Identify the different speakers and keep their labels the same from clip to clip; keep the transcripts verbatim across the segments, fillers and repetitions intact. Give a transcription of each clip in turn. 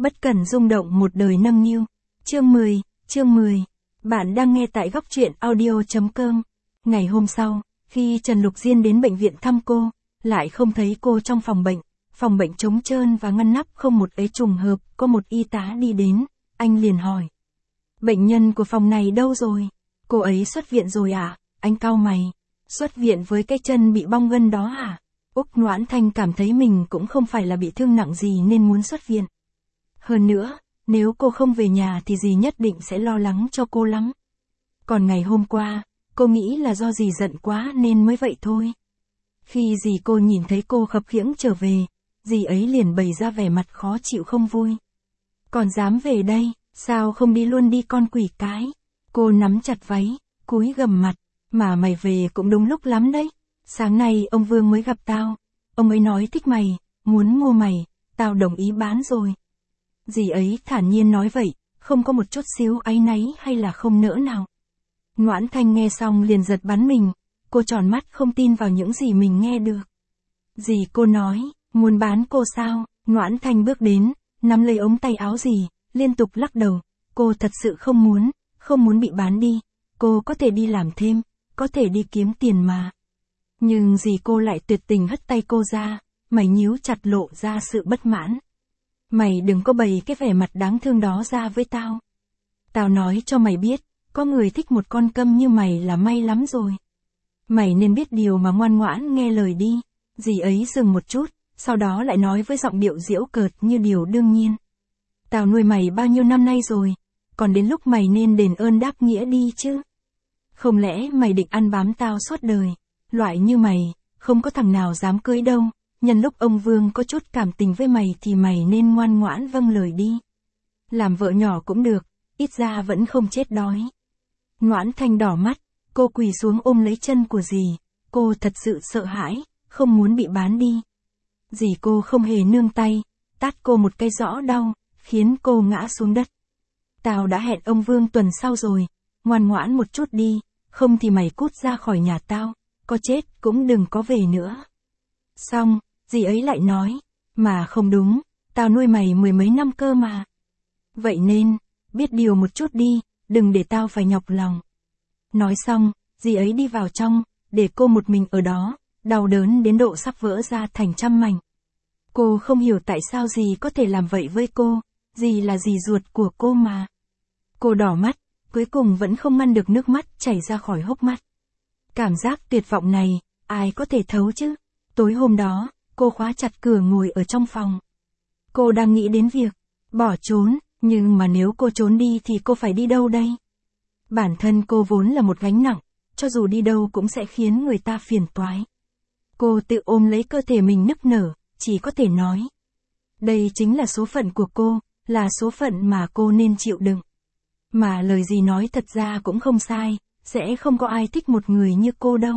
Speaker 1: Bất cần rung động một đời nâng niu. Chương mười, chương mười. Bạn đang nghe tại góc truyện audio chấm com. Ngày hôm sau, khi Trần Lục Diên đến bệnh viện thăm cô, lại không thấy cô trong phòng bệnh. Phòng bệnh trống trơn và ngăn nắp không một ấy trùng hợp, có một y tá đi đến, anh liền hỏi. Bệnh nhân của phòng này đâu rồi? Cô ấy xuất viện rồi à? Anh cau mày. Xuất viện với cái chân bị bong gân đó à? Úc Noãn Thanh cảm thấy mình cũng không phải là bị thương nặng gì nên muốn xuất viện. Hơn nữa, nếu cô không về nhà thì dì nhất định sẽ lo lắng cho cô lắm. Còn ngày hôm qua, cô nghĩ là do dì giận quá nên mới vậy thôi. Khi dì cô nhìn thấy cô khập khiễng trở về, dì ấy liền bày ra vẻ mặt khó chịu không vui. Còn dám về đây, sao không đi luôn đi con quỷ cái? Cô nắm chặt váy, cúi gằm mặt, mà mày về cũng đúng lúc lắm đấy. Sáng nay ông Vương mới gặp tao, ông ấy nói thích mày, muốn mua mày, tao đồng ý bán rồi. Dì ấy thản nhiên nói vậy, không có một chút xíu áy náy hay là không nỡ nào. Noãn Thanh nghe xong liền giật bắn mình, cô tròn mắt không tin vào những gì mình nghe được. Dì cô nói, muốn bán cô sao? Noãn Thanh bước đến, nắm lấy ống tay áo dì, liên tục lắc đầu, cô thật sự không muốn, không muốn bị bán đi, cô có thể đi làm thêm, có thể đi kiếm tiền mà. Nhưng dì cô lại tuyệt tình hất tay cô ra, mày nhíu chặt lộ ra sự bất mãn. Mày đừng có bày cái vẻ mặt đáng thương đó ra với tao. Tao nói cho mày biết, có người thích một con câm như mày là may lắm rồi. Mày nên biết điều mà ngoan ngoãn nghe lời đi. Dì ấy dừng một chút, sau đó lại nói với giọng điệu giễu cợt như điều đương nhiên. Tao nuôi mày bao nhiêu năm nay rồi, còn đến lúc mày nên đền ơn đáp nghĩa đi chứ. Không lẽ mày định ăn bám tao suốt đời, loại như mày, không có thằng nào dám cưới đâu. Nhân lúc ông Vương có chút cảm tình với mày thì mày nên ngoan ngoãn vâng lời đi. Làm vợ nhỏ cũng được, ít ra vẫn không chết đói. Noãn Thanh đỏ mắt, cô quỳ xuống ôm lấy chân của dì, cô thật sự sợ hãi, không muốn bị bán đi. Dì cô không hề nương tay, tát cô một cái rõ đau, khiến cô ngã xuống đất. Tao đã hẹn ông Vương tuần sau rồi, ngoan ngoãn một chút đi, không thì mày cút ra khỏi nhà tao, có chết cũng đừng có về nữa. Xong, dì ấy lại nói, mà không đúng, tao nuôi mày mười mấy năm cơ mà. Vậy nên, biết điều một chút đi, đừng để tao phải nhọc lòng. Nói xong, dì ấy đi vào trong, để cô một mình ở đó, đau đớn đến độ sắp vỡ ra thành trăm mảnh. Cô không hiểu tại sao dì có thể làm vậy với cô, dì là dì ruột của cô mà. Cô đỏ mắt, cuối cùng vẫn không ngăn được nước mắt chảy ra khỏi hốc mắt. Cảm giác tuyệt vọng này, ai có thể thấu chứ? Tối hôm đó, cô khóa chặt cửa ngồi ở trong phòng. Cô đang nghĩ đến việc bỏ trốn, nhưng mà nếu cô trốn đi thì cô phải đi đâu đây? Bản thân cô vốn là một gánh nặng, cho dù đi đâu cũng sẽ khiến người ta phiền toái. Cô tự ôm lấy cơ thể mình nức nở, chỉ có thể nói. Đây chính là số phận của cô, là số phận mà cô nên chịu đựng. Mà lời gì nói thật ra cũng không sai, sẽ không có ai thích một người như cô đâu.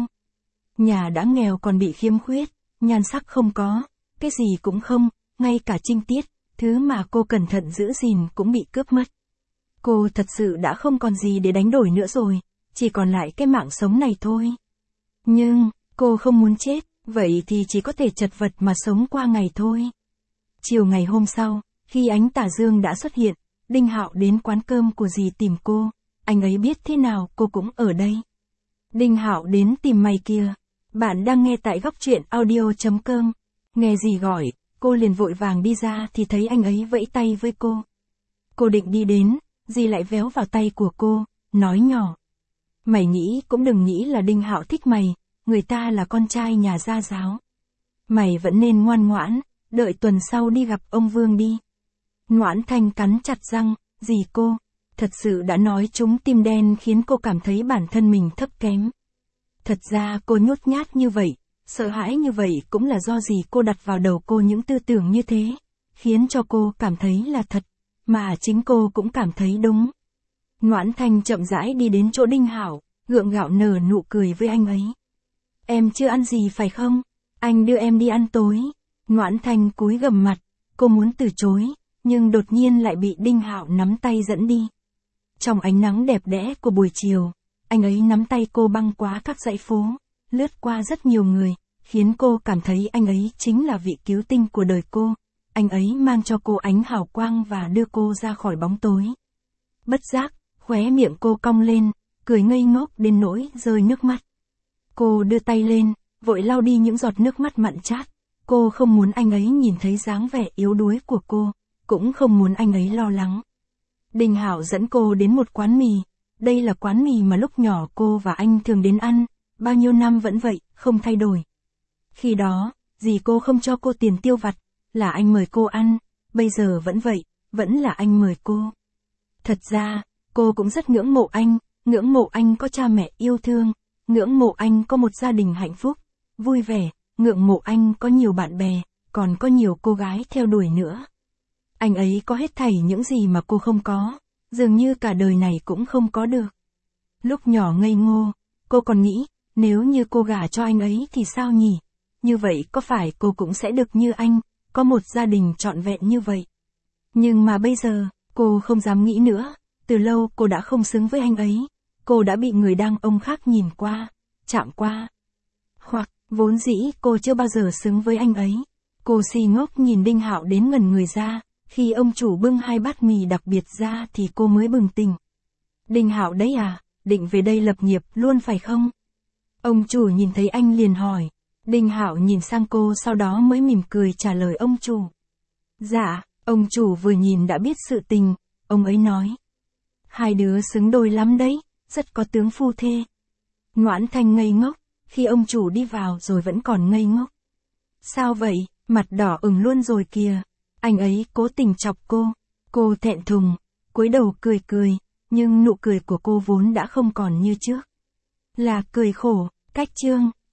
Speaker 1: Nhà đã nghèo còn bị khiếm khuyết, nhan sắc không có, cái gì cũng không, ngay cả trinh tiết, thứ mà cô cẩn thận giữ gìn cũng bị cướp mất. Cô thật sự đã không còn gì để đánh đổi nữa rồi, chỉ còn lại cái mạng sống này thôi. Nhưng, cô không muốn chết, vậy thì chỉ có thể chật vật mà sống qua ngày thôi. Chiều ngày hôm sau, khi ánh tà dương đã xuất hiện, Đinh Hạo đến quán cơm của dì tìm cô, anh ấy biết thế nào cô cũng ở đây. Đinh Hạo đến tìm mày kìa. Bạn đang nghe tại góc truyện audio chấm com. Nghe dì gọi, cô liền vội vàng đi ra thì thấy anh ấy vẫy tay với cô. Cô định đi đến, dì lại véo vào tay của cô, nói nhỏ. Mày nghĩ cũng đừng nghĩ là Đinh Hạo thích mày, người ta là con trai nhà gia giáo. Mày vẫn nên ngoan ngoãn, đợi tuần sau đi gặp ông Vương đi. Noãn Thanh cắn chặt răng, dì cô, thật sự đã nói trúng tim đen khiến cô cảm thấy bản thân mình thấp kém. Thật ra cô nhút nhát như vậy, sợ hãi như vậy cũng là do gì cô đặt vào đầu cô những tư tưởng như thế, khiến cho cô cảm thấy là thật, mà chính cô cũng cảm thấy đúng. Noãn Thanh chậm rãi đi đến chỗ Đinh Hạo, gượng gạo nở nụ cười với anh ấy. Em chưa ăn gì phải không? Anh đưa em đi ăn tối. Noãn Thanh cúi gằm mặt, cô muốn từ chối, nhưng đột nhiên lại bị Đinh Hạo nắm tay dẫn đi. Trong ánh nắng đẹp đẽ của buổi chiều, anh ấy nắm tay cô băng qua các dãy phố, lướt qua rất nhiều người, khiến cô cảm thấy anh ấy chính là vị cứu tinh của đời cô. anh ấy mang cho cô ánh hào quang và đưa cô ra khỏi bóng tối. Bất giác, khóe miệng cô cong lên, cười ngây ngốc đến nỗi rơi nước mắt. Cô đưa tay lên, vội lau đi những giọt nước mắt mặn chát. Cô không muốn anh ấy nhìn thấy dáng vẻ yếu đuối của cô, cũng không muốn anh ấy lo lắng. Đình Hạo dẫn cô đến một quán mì. Đây là quán mì mà lúc nhỏ cô và anh thường đến ăn, bao nhiêu năm vẫn vậy, không thay đổi. Khi đó, dì cô không cho cô tiền tiêu vặt, là anh mời cô ăn, bây giờ vẫn vậy, vẫn là anh mời cô. Thật ra, cô cũng rất ngưỡng mộ anh, ngưỡng mộ anh có cha mẹ yêu thương, ngưỡng mộ anh có một gia đình hạnh phúc, vui vẻ, ngưỡng mộ anh có nhiều bạn bè, còn có nhiều cô gái theo đuổi nữa. Anh ấy có hết thảy những gì mà cô không có, dường như cả đời này cũng không có được. Lúc nhỏ ngây ngô, cô còn nghĩ, nếu như cô gả cho anh ấy thì sao nhỉ? Như vậy có phải cô cũng sẽ được như anh, có một gia đình trọn vẹn như vậy? Nhưng mà bây giờ, cô không dám nghĩ nữa, từ lâu cô đã không xứng với anh ấy, cô đã bị người đàn ông khác nhìn qua, chạm qua. Hoặc, vốn dĩ cô chưa bao giờ xứng với anh ấy. Cô si ngốc nhìn Đinh Hạo đến ngẩn người ra, khi ông chủ bưng hai bát mì đặc biệt ra thì cô mới bừng tỉnh. Đinh Hạo đấy à, định về đây lập nghiệp luôn phải không? Ông chủ nhìn thấy anh liền hỏi. Đinh Hạo nhìn sang cô sau đó mới mỉm cười trả lời ông chủ. Dạ, ông chủ vừa nhìn đã biết sự tình, ông ấy nói. Hai đứa xứng đôi lắm đấy, rất có tướng phu thê. Noãn Thanh ngây ngốc, khi ông chủ đi vào rồi vẫn còn ngây ngốc. Sao vậy, mặt đỏ ửng luôn rồi kìa. Anh ấy cố tình chọc cô, cô thẹn thùng, cúi đầu cười cười, nhưng nụ cười của cô vốn đã không còn như trước. Là cười khổ, cách chương.